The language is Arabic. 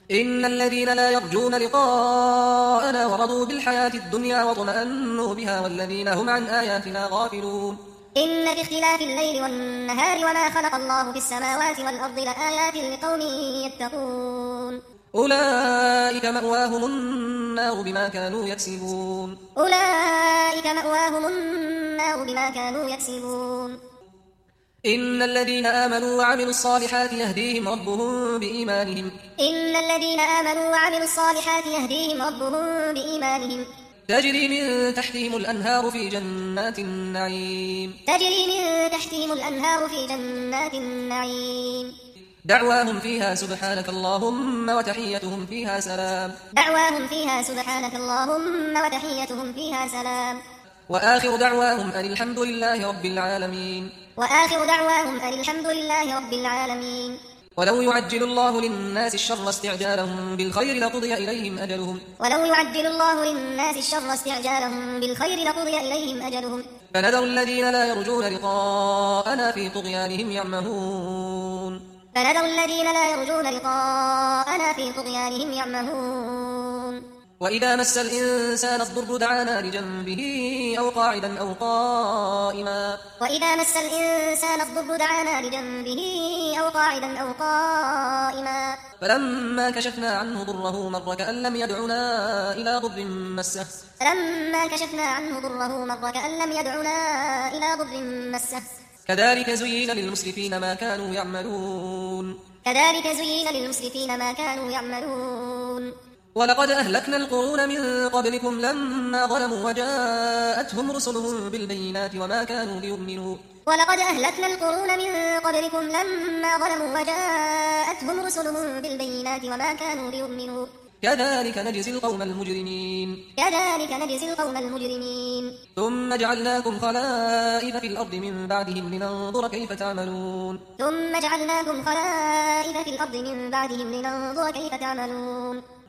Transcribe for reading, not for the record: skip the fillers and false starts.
إن الذين لا يرجون لقاءنا ورضوا بالحياة الدنيا واطمأنوا بها والذين هم عن آياتنا غافلون إن في اختلاف الليل والنهار وما خلق الله في السماوات والأرض لآيات لقوم يتقون أولئك مأواهم النار بما كانوا يكسبون أولئك مأواهم النار بما كانوا يكسبون إن الذين آمنوا وعملوا الصالحات يهديهم ربهم بإيمانهم إن الذين آمنوا وعملوا الصالحات يهديهم ربهم بإيمانهم تجري من تحتهم الأنهار في جنات النعيم تجري من تحتهم الأنهار في جنات النعيم دعواهم فيها سبحانك اللهم وتحيتهم فيها سلام دعواهم فيها سبحانك اللهم وتحيتهم فيها سلام وآخر دعواهم أن الحمد لله رب العالمين وآخر دعواهم أن الحمد لله رب العالمين ولو يعجل الله للناس الشر استعجالهم بالخير لقضي إليهم أجلهم ولو يعجل الله للناس الشر استعجالهم بالخير لقضي إليهم أجلهم فنذر الذين لا يرجون لقاءنا في طغيانهم يعمهون فنذر الذين لا يرجون لقاءنا في طغيانهم يعمهون وإذا مس الإنسان الضر دعانا لجنبه أو قاعدا أو قائما وإذا مس الإنسان الضر دعانا لجنبه أو قاعدا أو قائما فلما كشفنا عنه ضره مر كأن لم يدعنا إلى ضر مسه فلما كشفنا عنه ضره مر كأن لم يدعنا إلى ضر مسه كذلك زين للمسرفين ما كانوا يعملون كذلك زين للمسرفين ما كانوا يعملون ولقد أهلكنا القرون من قبلكم لما ظلموا وجاءتهم رسلهم بالبينات وما كانوا ليؤمنوا ولقد أهلكنا القرون من قبلكم لما ظلموا وجاءتهم رسلهم بالبينات وما كانوا ليؤمنوا كذلك نجزي القوم المجرمين كذلك نجزي القوم المجرمين ثم جعلناكم خلائف في الأرض من بعدهم لننظر كيف تعملون ثم جعلناكم خلائف في الأرض من بعدهم لننظر كيف تعملون